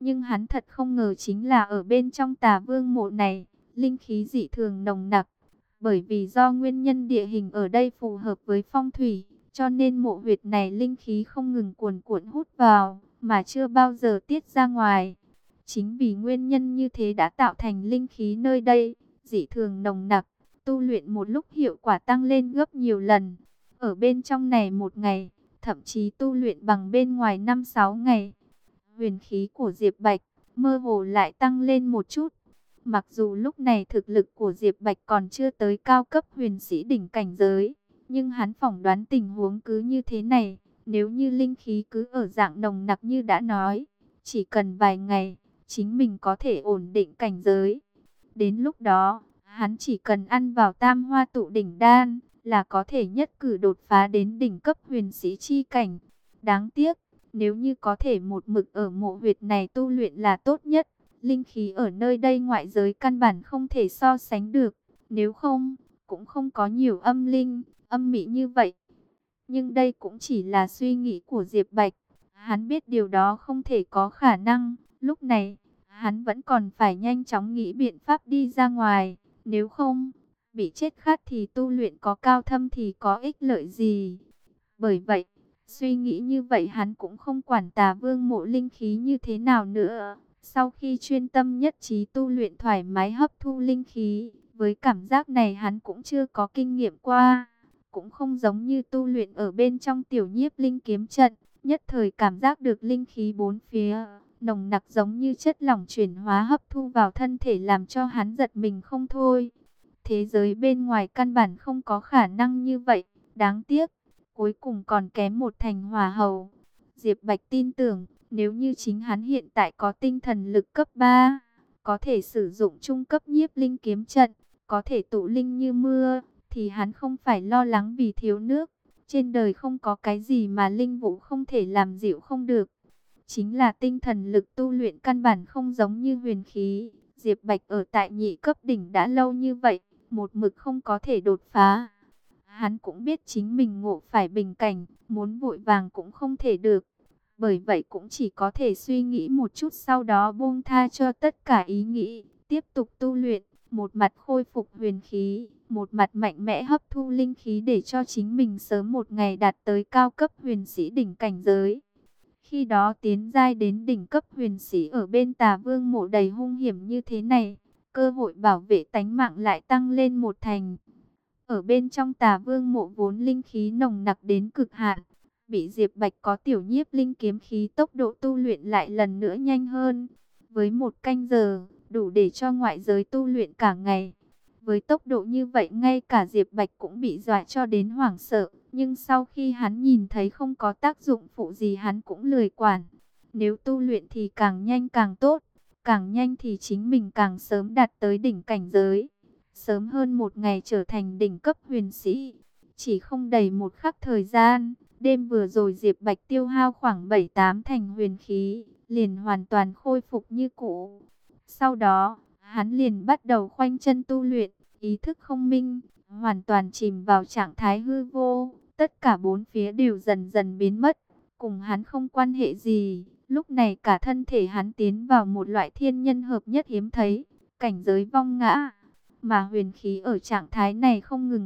Nhưng hắn thật không ngờ chính là ở bên trong Tà Vương mộ này, linh khí dị thường nồng nặc. Bởi vì do nguyên nhân địa hình ở đây phù hợp với phong thủy, cho nên mộ huyệt này linh khí không ngừng cuồn cuộn hút vào, mà chưa bao giờ tiết ra ngoài. Chính vì nguyên nhân như thế đã tạo thành linh khí nơi đây dị thường nồng nặc, tu luyện một lúc hiệu quả tăng lên gấp nhiều lần. Ở bên trong này một ngày, thậm chí tu luyện bằng bên ngoài 5-6 ngày. Huyền khí của Diệp Bạch mơ hồ lại tăng lên một chút. Mặc dù lúc này thực lực của Diệp Bạch còn chưa tới cao cấp huyền sĩ đỉnh cảnh giới, nhưng hắn phỏng đoán tình huống cứ như thế này, nếu như linh khí cứ ở dạng nồng nặc như đã nói, chỉ cần vài ngày, chính mình có thể ổn định cảnh giới. Đến lúc đó, hắn chỉ cần ăn vào tam hoa tụ đỉnh đan, là có thể nhất cử đột phá đến đỉnh cấp huyền sĩ chi cảnh. Đáng tiếc, nếu như có thể một mực ở mộ huyệt này tu luyện là tốt nhất. Linh khí ở nơi đây ngoại giới căn bản không thể so sánh được. Nếu không, cũng không có nhiều âm linh, âm mị như vậy. Nhưng đây cũng chỉ là suy nghĩ của Diệp Bạch. Hắn biết điều đó không thể có khả năng. Lúc này, hắn vẫn còn phải nhanh chóng nghĩ biện pháp đi ra ngoài. Nếu không, bị chết khát thì tu luyện có cao thâm thì có ích lợi gì. Bởi vậy, suy nghĩ như vậy hắn cũng không quản Tà Vương mộ linh khí như thế nào nữa. Sau khi chuyên tâm nhất trí tu luyện thoải mái hấp thu linh khí, với cảm giác này hắn cũng chưa có kinh nghiệm qua. Cũng không giống như tu luyện ở bên trong tiểu nhiếp linh kiếm trận, nhất thời cảm giác được linh khí bốn phía, nồng nặc giống như chất lỏng chuyển hóa hấp thu vào thân thể làm cho hắn giật mình không thôi. Thế giới bên ngoài căn bản không có khả năng như vậy, đáng tiếc, cuối cùng còn kém một thành hỏa hầu. Diệp Bạch tin tưởng, nếu như chính hắn hiện tại có tinh thần lực cấp 3, có thể sử dụng trung cấp nhiếp linh kiếm trận, có thể tụ linh như mưa, thì hắn không phải lo lắng vì thiếu nước. Trên đời không có cái gì mà linh vũ không thể làm dịu không được. Chính là tinh thần lực tu luyện căn bản không giống như huyền khí. Diệp Bạch ở tại nhị cấp đỉnh đã lâu như vậy, một mực không có thể đột phá. Hắn cũng biết chính mình ngộ phải bình cảnh, muốn vội vàng cũng không thể được. Bởi vậy cũng chỉ có thể suy nghĩ một chút sau đó buông tha cho tất cả ý nghĩ, tiếp tục tu luyện, một mặt khôi phục huyền khí, một mặt mạnh mẽ hấp thu linh khí để cho chính mình sớm một ngày đạt tới cao cấp huyền sĩ đỉnh cảnh giới. Khi đó tiến giai đến đỉnh cấp huyền sĩ ở bên Tà Vương mộ đầy hung hiểm như thế này, cơ hội bảo vệ tánh mạng lại tăng lên một thành. Ở bên trong Tà Vương mộ vốn linh khí nồng nặc đến cực hạn, bị Diệp Bạch có tiểu nhiếp linh kiếm khí tốc độ tu luyện lại lần nữa nhanh hơn. Với 1 canh giờ, đủ để cho ngoại giới tu luyện cả ngày. Với tốc độ như vậy ngay cả Diệp Bạch cũng bị dọa cho đến hoảng sợ. Nhưng sau khi hắn nhìn thấy không có tác dụng phụ gì hắn cũng lười quản. Nếu tu luyện thì càng nhanh càng tốt. Càng nhanh thì chính mình càng sớm đạt tới đỉnh cảnh giới. Sớm hơn một ngày trở thành đỉnh cấp huyền sĩ. Chỉ không đầy một khắc thời gian. Đêm vừa rồi Diệp Bạch tiêu hao khoảng 7-8 thành huyền khí, liền hoàn toàn khôi phục như cũ. Sau đó, hắn liền bắt đầu khoanh chân tu luyện, ý thức không minh, hoàn toàn chìm vào trạng thái hư vô. Tất cả bốn phía đều dần dần biến mất, cùng hắn không quan hệ gì. Lúc này cả thân thể hắn tiến vào một loại thiên nhân hợp nhất hiếm thấy, cảnh giới vong ngã. Mà huyền khí ở trạng thái này không ngừng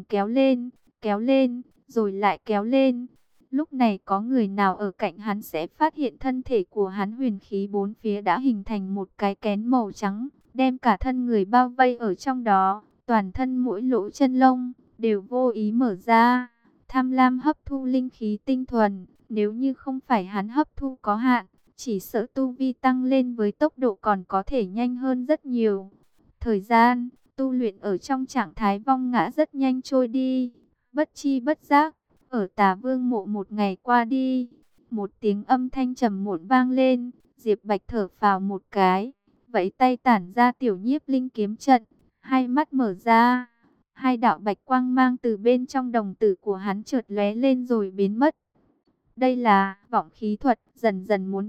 kéo lên, rồi lại kéo lên. Lúc này có người nào ở cạnh hắn sẽ phát hiện thân thể của hắn huyền khí bốn phía đã hình thành một cái kén màu trắng, đem cả thân người bao vây ở trong đó, toàn thân mỗi lỗ chân lông đều vô ý mở ra, tham lam hấp thu linh khí tinh thuần. Nếu như không phải hắn hấp thu có hạn, chỉ sợ tu vi tăng lên với tốc độ còn có thể nhanh hơn rất nhiều. Thời gian tu luyện ở trong trạng thái vong ngã rất nhanh trôi đi, bất chi bất giác. Ở Tà Vương mộ một ngày qua đi, một tiếng âm thanh trầm muộn vang lên, Diệp Bạch thở phào một cái, vẫy tay tản ra tiểu nhiếp linh kiếm trận, hai mắt mở ra, hai đạo bạch quang mang từ bên trong đồng tử của hắn chợt lóe lên rồi biến mất. Đây là vọng khí thuật, dần dần muốn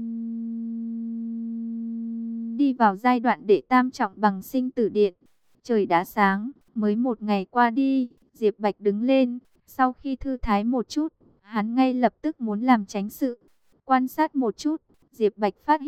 đi vào giai đoạn đệ tam trọng bằng sinh tử điện. Trời đã sáng, mới một ngày qua đi, Diệp Bạch đứng lên. Sau khi thư thái một chút, hắn ngay lập tức muốn làm chánh sự. Quan sát một chút, Diệp Bạch phát hiện,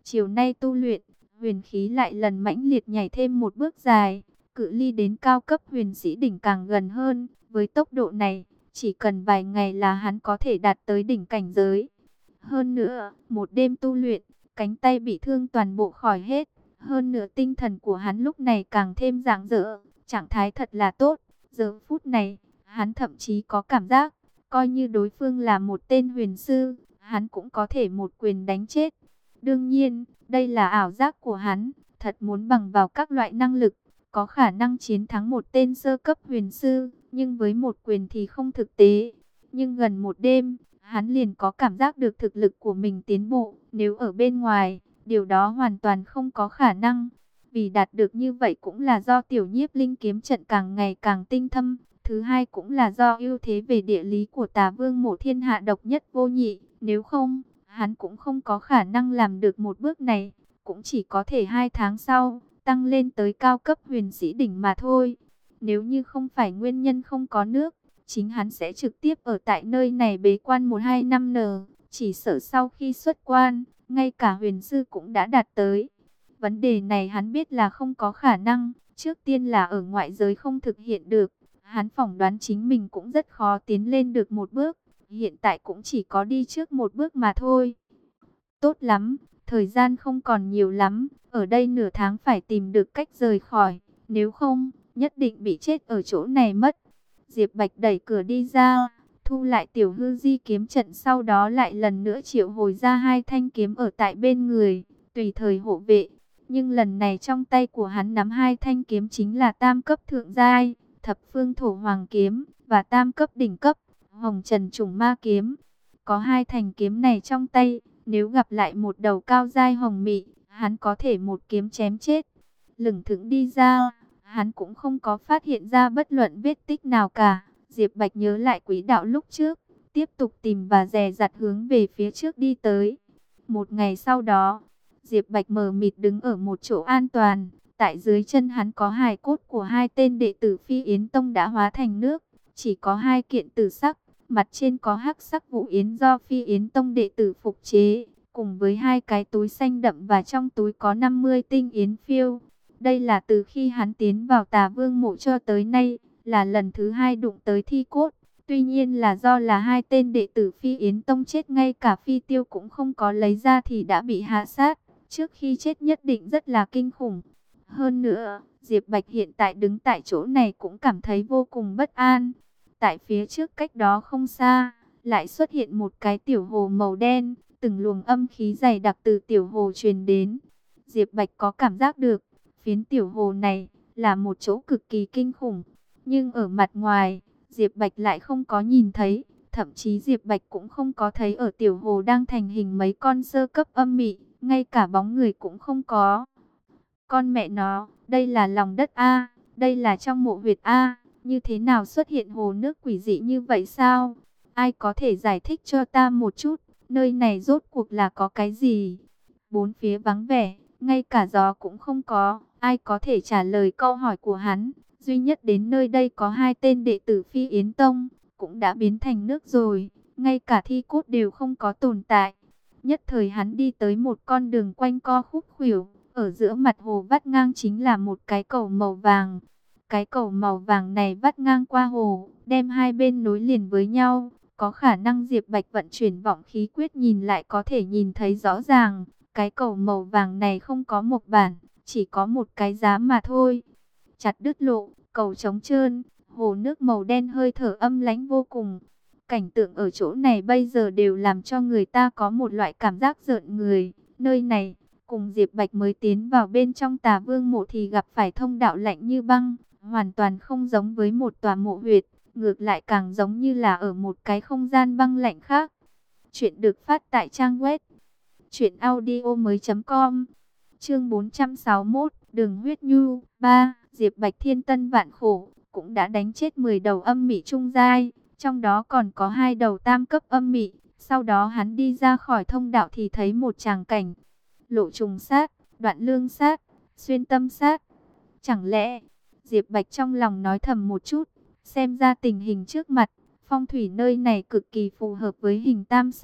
Chiều nay tu luyện, huyền khí lại lần mãnh liệt nhảy thêm một bước dài, cự ly đến cao cấp huyền sĩ đỉnh càng gần hơn. Với tốc độ này, chỉ cần vài ngày là hắn có thể đạt tới đỉnh cảnh giới. Hơn nữa, một đêm tu luyện, cánh tay bị thương toàn bộ khỏi hết. Hơn nữa tinh thần của hắn lúc này càng thêm rạng rỡ, trạng thái thật là tốt. Giờ phút này, hắn thậm chí có cảm giác, coi như đối phương là một tên huyền sư, hắn cũng có thể một quyền đánh chết. Đương nhiên, đây là ảo giác của hắn, thật muốn bằng vào các loại năng lực, có khả năng chiến thắng một tên sơ cấp huyền sư, nhưng với một quyền thì không thực tế. Nhưng gần một đêm, hắn liền có cảm giác được thực lực của mình tiến bộ, nếu ở bên ngoài, điều đó hoàn toàn không có khả năng. Vì đạt được như vậy cũng là do tiểu nhiếp linh kiếm trận càng ngày càng tinh thâm. Thứ hai cũng là do ưu thế về địa lý của Tà Vương Mộ thiên hạ độc nhất vô nhị. Nếu không, hắn cũng không có khả năng làm được một bước này. Cũng chỉ có thể 2 tháng sau, tăng lên tới cao cấp huyền sĩ đỉnh mà thôi. Nếu như không phải nguyên nhân không có nước, chính hắn sẽ trực tiếp ở tại nơi này bế quan 1-2 năm nờ. Chỉ sợ sau khi xuất quan, ngay cả huyền sư cũng đã đạt tới. Vấn đề này hắn biết là không có khả năng, trước tiên là ở ngoại giới không thực hiện được. Hắn phỏng đoán chính mình cũng rất khó tiến lên được một bước, hiện tại cũng chỉ có đi trước một bước mà thôi. Tốt lắm, thời gian không còn nhiều lắm, ở đây nửa tháng phải tìm được cách rời khỏi, nếu không, nhất định bị chết ở chỗ này mất. Diệp Bạch đẩy cửa đi ra, thu lại tiểu hư di kiếm trận, sau đó lại lần nữa triệu hồi ra 2 thanh kiếm ở tại bên người, tùy thời hộ vệ. Nhưng lần này trong tay của hắn nắm 2 thanh kiếm chính là tam cấp thượng giai, thập phương thổ hoàng kiếm, và tam cấp đỉnh cấp, hồng trần trùng ma kiếm. Có 2 thanh kiếm này trong tay, nếu gặp lại một đầu cao giai hồng mị, hắn có thể một kiếm chém chết. Lửng thững đi ra, hắn cũng không có phát hiện ra bất luận vết tích nào cả. Diệp Bạch nhớ lại quỹ đạo lúc trước, tiếp tục tìm và dè dặt hướng về phía trước đi tới. Một ngày sau đó, Diệp Bạch mờ mịt đứng ở một chỗ an toàn. Tại dưới chân hắn có hài cốt của 2 tên đệ tử Phi Yến Tông đã hóa thành nước. Chỉ có 2 kiện tử sắc, mặt trên có hắc sắc vũ yến do Phi Yến Tông đệ tử phục chế, cùng với 2 cái túi xanh đậm và trong túi có 50 tinh yến phiêu. Đây là từ khi hắn tiến vào Tà Vương Mộ cho tới nay, là lần thứ 2 đụng tới thi cốt. Tuy nhiên là do là 2 tên đệ tử Phi Yến Tông chết, ngay cả Phi Tiêu cũng không có lấy ra thì đã bị hạ sát. Trước khi chết nhất định rất là kinh khủng. Hơn nữa, Diệp Bạch hiện tại đứng tại chỗ này cũng cảm thấy vô cùng bất an. Tại phía trước cách đó không xa, lại xuất hiện một cái tiểu hồ màu đen, từng luồng âm khí dày đặc từ tiểu hồ truyền đến. Diệp Bạch có cảm giác được, phiến tiểu hồ này là một chỗ cực kỳ kinh khủng. Nhưng ở mặt ngoài, Diệp Bạch lại không có nhìn thấy. Thậm chí Diệp Bạch cũng không có thấy ở tiểu hồ đang thành hình mấy con sơ cấp âm mị, ngay cả bóng người cũng không có. Con mẹ nó, đây là lòng đất A, đây là trong mộ huyệt A, như thế nào xuất hiện hồ nước quỷ dị như vậy sao? Ai có thể giải thích cho ta một chút, nơi này rốt cuộc là có cái gì? Bốn phía vắng vẻ, ngay cả gió cũng không có, ai có thể trả lời câu hỏi của hắn? Duy nhất đến nơi đây có 2 tên đệ tử Phi Yến Tông, cũng đã biến thành nước rồi, ngay cả thi cốt đều không có tồn tại. Nhất thời hắn đi tới một con đường quanh co khúc khuỷu, ở giữa mặt hồ vắt ngang chính là một cái cầu màu vàng. Cái cầu màu vàng này vắt ngang qua hồ, đem hai bên nối liền với nhau. Có khả năng Diệp Bạch vận chuyển vọng khí quyết nhìn lại có thể nhìn thấy rõ ràng. Cái cầu màu vàng này không có mộc bản, chỉ có một cái giá mà thôi. Chặt đứt lộ, cầu trống trơn, hồ nước màu đen hơi thở âm lãnh vô cùng. Cảnh tượng ở chỗ này bây giờ đều làm cho người ta có một loại cảm giác rợn người. Nơi này, cùng Diệp Bạch mới tiến vào bên trong Tà Vương Mộ thì gặp phải thông đạo lạnh như băng, hoàn toàn không giống với một tòa mộ huyệt, ngược lại càng giống như là ở một cái không gian băng lạnh khác. Chuyện được phát tại trang web truyệnaudiomoi.com. Chương 461, Đường huyết nhu 3. Diệp Bạch thiên tân vạn khổ, cũng đã đánh chết 10 đầu âm mị trung giai, trong đó còn có 2 đầu tam cấp âm mị. Sau đó hắn đi ra khỏi thông đạo thì thấy một tràng cảnh lộ trùng sát, đoạn lương sát, xuyên tâm sát. Chẳng lẽ, Diệp Bạch trong lòng nói thầm một chút, xem ra tình hình trước mặt, phong thủy nơi này cực kỳ phù hợp với hình tam sát.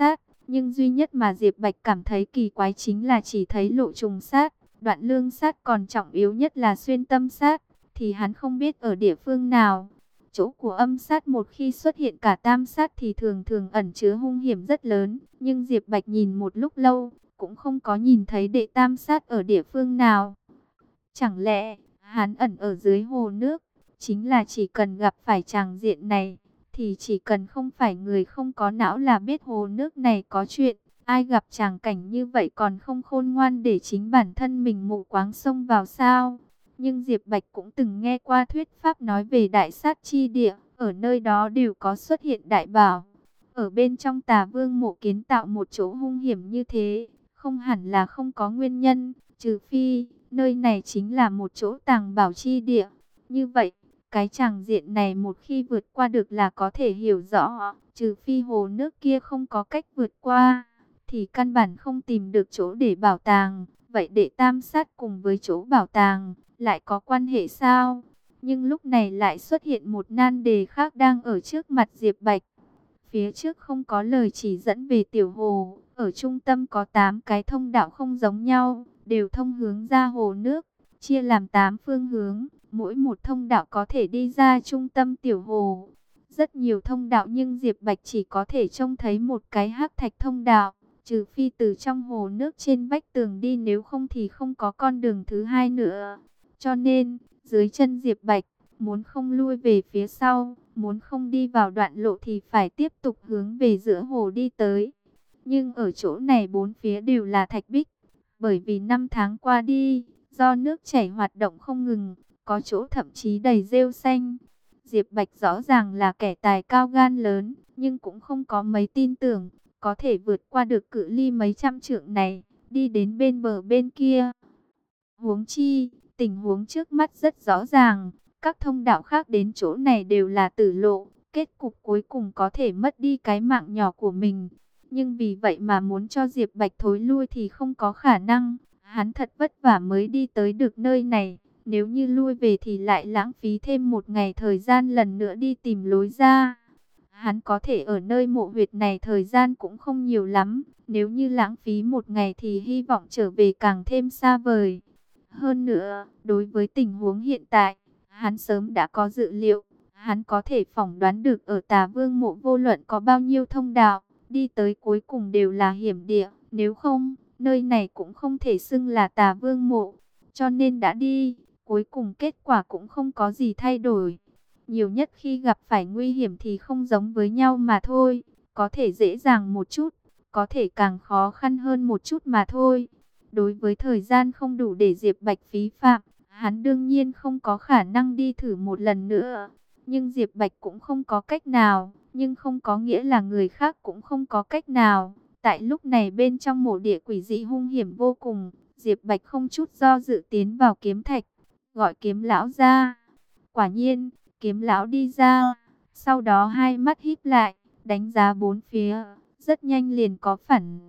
Nhưng duy nhất mà Diệp Bạch cảm thấy kỳ quái chính là chỉ thấy lộ trùng sát, đoạn lương sát, còn trọng yếu nhất là xuyên tâm sát, thì hắn không biết ở địa phương nào. Chỗ của âm sát một khi xuất hiện cả tam sát thì thường thường ẩn chứa hung hiểm rất lớn. Nhưng Diệp Bạch nhìn một lúc lâu, cũng không có nhìn thấy đệ tam sát ở địa phương nào. Chẳng lẽ, hắn ẩn ở dưới hồ nước, chính là chỉ cần gặp phải tràng diện này, thì chỉ cần không phải người không có não là biết hồ nước này có chuyện. Ai gặp tràng cảnh như vậy còn không khôn ngoan để chính bản thân mình mù quáng xông vào sao? Nhưng Diệp Bạch cũng từng nghe qua thuyết pháp nói về đại sát chi địa, ở nơi đó đều có xuất hiện đại bảo. Ở bên trong Tà Vương mộ kiến tạo một chỗ hung hiểm như thế, không hẳn là không có nguyên nhân, trừ phi nơi này chính là một chỗ tàng bảo chi địa. Như vậy, cái tràng diện này một khi vượt qua được là có thể hiểu rõ, trừ phi hồ nước kia không có cách vượt qua, thì căn bản không tìm được chỗ để bảo tàng. Vậy đệ tam sát cùng với chỗ bảo tàng lại có quan hệ sao? Nhưng lúc này lại xuất hiện một nan đề khác đang ở trước mặt Diệp Bạch. Phía trước không có lời chỉ dẫn về tiểu hồ, ở trung tâm có 8 cái thông đạo không giống nhau, đều thông hướng ra hồ nước, chia làm 8 phương hướng, mỗi một thông đạo có thể đi ra trung tâm tiểu hồ. Rất nhiều thông đạo nhưng Diệp Bạch chỉ có thể trông thấy một cái hắc thạch thông đạo, trừ phi từ trong hồ nước trên vách tường đi, nếu không thì không có con đường thứ hai nữa. Cho nên, dưới chân Diệp Bạch, muốn không lui về phía sau, muốn không đi vào đoạn lộ thì phải tiếp tục hướng về giữa hồ đi tới. Nhưng ở chỗ này bốn phía đều là thạch bích, bởi vì năm tháng qua đi, do nước chảy hoạt động không ngừng, có chỗ thậm chí đầy rêu xanh. Diệp Bạch rõ ràng là kẻ tài cao gan lớn, nhưng cũng không có mấy tin tưởng có thể vượt qua được cự ly mấy trăm trượng này, đi đến bên bờ bên kia. Huống chi, tình huống trước mắt rất rõ ràng, các thông đạo khác đến chỗ này đều là tử lộ, kết cục cuối cùng có thể mất đi cái mạng nhỏ của mình. Nhưng vì vậy mà muốn cho Diệp Bạch thối lui thì không có khả năng, hắn thật vất vả mới đi tới được nơi này, nếu như lui về thì lại lãng phí thêm một ngày thời gian lần nữa đi tìm lối ra. Hắn có thể ở nơi mộ huyệt này thời gian cũng không nhiều lắm, nếu như lãng phí một ngày thì hy vọng trở về càng thêm xa vời. Hơn nữa, đối với tình huống hiện tại, hắn sớm đã có dự liệu, hắn có thể phỏng đoán được ở Tà Vương mộ vô luận có bao nhiêu thông đạo, đi tới cuối cùng đều là hiểm địa, nếu không, nơi này cũng không thể xưng là Tà Vương mộ, cho nên đã đi, cuối cùng kết quả cũng không có gì thay đổi. Nhiều nhất khi gặp phải nguy hiểm thì không giống với nhau mà thôi, có thể dễ dàng một chút, có thể càng khó khăn hơn một chút mà thôi. Đối với thời gian không đủ để Diệp Bạch phí phạm, hắn đương nhiên không có khả năng đi thử một lần nữa. Nhưng Diệp Bạch cũng không có cách nào, nhưng không có nghĩa là người khác cũng không có cách nào. Tại lúc này bên trong mộ địa quỷ dị hung hiểm vô cùng, Diệp Bạch không chút do dự tiến vào kiếm thạch, gọi kiếm lão ra. Quả nhiên, kiếm lão đi ra, sau đó hai mắt híp lại, đánh giá bốn phía, rất nhanh liền có phản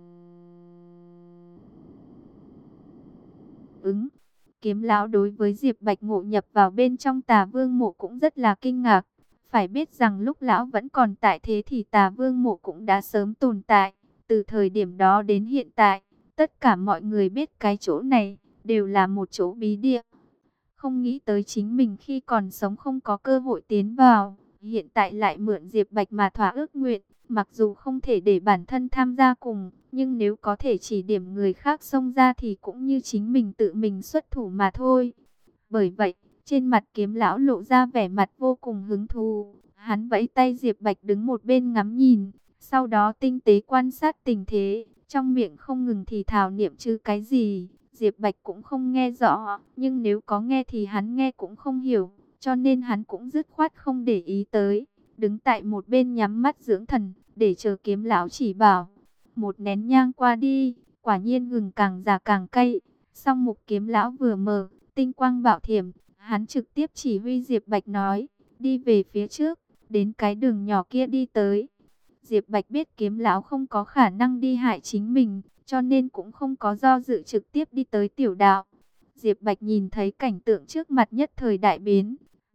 ứng. Kiếm lão đối với Diệp Bạch ngộ nhập vào bên trong Tà Vương mộ cũng rất là kinh ngạc. Phải biết rằng lúc lão vẫn còn tại thế thì Tà Vương mộ cũng đã sớm tồn tại. Từ thời điểm đó đến hiện tại, tất cả mọi người biết cái chỗ này đều là một chỗ bí địa. Không nghĩ tới chính mình khi còn sống không có cơ hội tiến vào, hiện tại lại mượn Diệp Bạch mà thỏa ước nguyện. Mặc dù không thể để bản thân tham gia cùng, nhưng nếu có thể chỉ điểm người khác xông ra thì cũng như chính mình tự mình xuất thủ mà thôi. Bởi vậy, trên mặt kiếm lão lộ ra vẻ mặt vô cùng hứng thú. Hắn vẫy tay, Diệp Bạch đứng một bên ngắm nhìn, sau đó tinh tế quan sát tình thế, trong miệng không ngừng thì thào niệm chứ cái gì. Diệp Bạch cũng không nghe rõ, nhưng nếu có nghe thì hắn nghe cũng không hiểu, cho nên hắn cũng dứt khoát không để ý tới, đứng tại một bên nhắm mắt dưỡng thần, để chờ kiếm lão chỉ bảo. Một nén nhang qua đi, quả nhiên gừng càng già càng cay, song mục kiếm lão vừa mở, tinh quang bạo thiểm, hắn trực tiếp chỉ huy Diệp Bạch nói, đi về phía trước, đến cái đường nhỏ kia đi tới. Diệp Bạch biết kiếm lão không có khả năng đi hại chính mình, cho nên cũng không có do dự trực tiếp đi tới tiểu đạo. Diệp Bạch nhìn thấy cảnh tượng trước mặt nhất thời đại biến,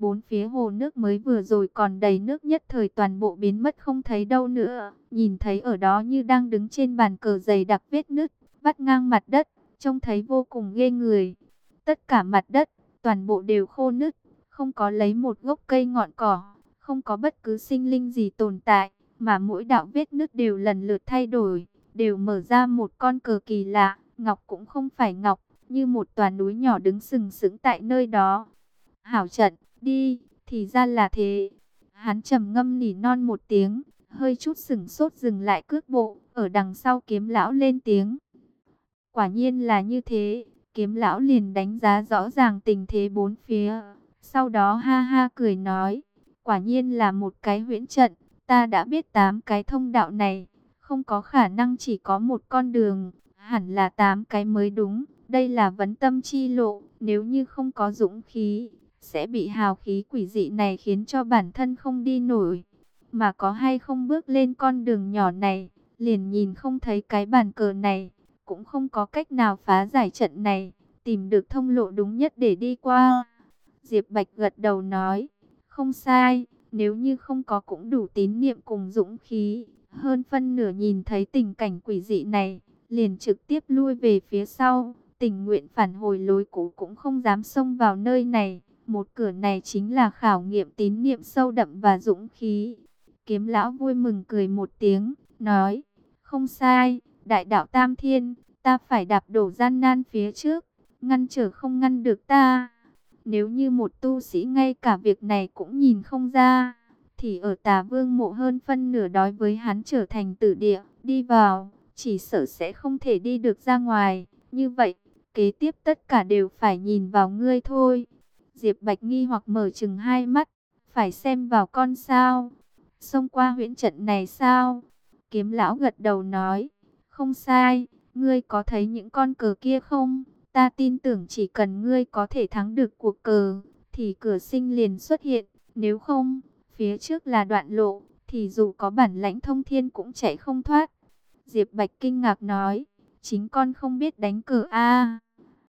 Bốn phía hồ nước mới vừa rồi còn đầy nước nhất thời toàn bộ biến mất không thấy đâu nữa. Nhìn thấy ở đó như đang đứng trên bàn cờ dày đặc vết nứt, vắt ngang mặt đất, trông thấy vô cùng ghê người. Tất cả mặt đất, toàn bộ đều khô nứt, không có lấy một gốc cây ngọn cỏ, không có bất cứ sinh linh gì tồn tại, mà mỗi đạo vết nứt đều lần lượt thay đổi, đều mở ra một con cờ kỳ lạ, ngọc cũng không phải ngọc, như một tòa núi nhỏ đứng sừng sững tại nơi đó. Hảo trận, đi, thì ra là thế. Hắn trầm ngâm nỉ non một tiếng, hơi chút sửng sốt dừng lại cước bộ, ở đằng sau Kiếm lão lên tiếng. Quả nhiên là như thế, Kiếm lão liền đánh giá rõ ràng tình thế bốn phía, sau đó ha ha cười nói, quả nhiên là một cái huyễn trận, ta đã biết 8 cái thông đạo này, không có khả năng chỉ có một con đường, hẳn là 8 cái mới đúng, đây là vấn tâm chi lộ, nếu như không có dũng khí, sẽ bị hào khí quỷ dị này khiến cho bản thân không đi nổi, mà có hay không bước lên con đường nhỏ này, liền nhìn không thấy cái bàn cờ này, cũng không có cách nào phá giải trận này, tìm được thông lộ đúng nhất để đi qua. Diệp Bạch gật đầu nói, không sai, nếu như không có cũng đủ tín niệm cùng dũng khí, hơn phân nửa nhìn thấy tình cảnh quỷ dị này, liền trực tiếp lui về phía sau, tình nguyện phản hồi lối cũ cũng không dám xông vào nơi này. Một cửa này chính là khảo nghiệm tín niệm sâu đậm và dũng khí. Kiếm lão vui mừng cười một tiếng, nói, không sai, đại đạo Tam Thiên, ta phải đạp đổ gian nan phía trước, ngăn trở không ngăn được ta. Nếu như một tu sĩ ngay cả việc này cũng nhìn không ra, thì ở Tà Vương mộ hơn phân nửa đối với hắn trở thành tử địa, đi vào, chỉ sợ sẽ không thể đi được ra ngoài. Như vậy, kế tiếp tất cả đều phải nhìn vào ngươi thôi. Diệp Bạch nghi hoặc mở chừng hai mắt, phải xem vào con sao? Xông qua huyễn trận này sao? Kiếm lão gật đầu nói, không sai, ngươi có thấy những con cờ kia không? Ta tin tưởng chỉ cần ngươi có thể thắng được cuộc cờ, thì cửa sinh liền xuất hiện, nếu không, phía trước là đoạn lộ, thì dù có bản lãnh thông thiên cũng chạy không thoát. Diệp Bạch kinh ngạc nói, chính con không biết đánh cờ a?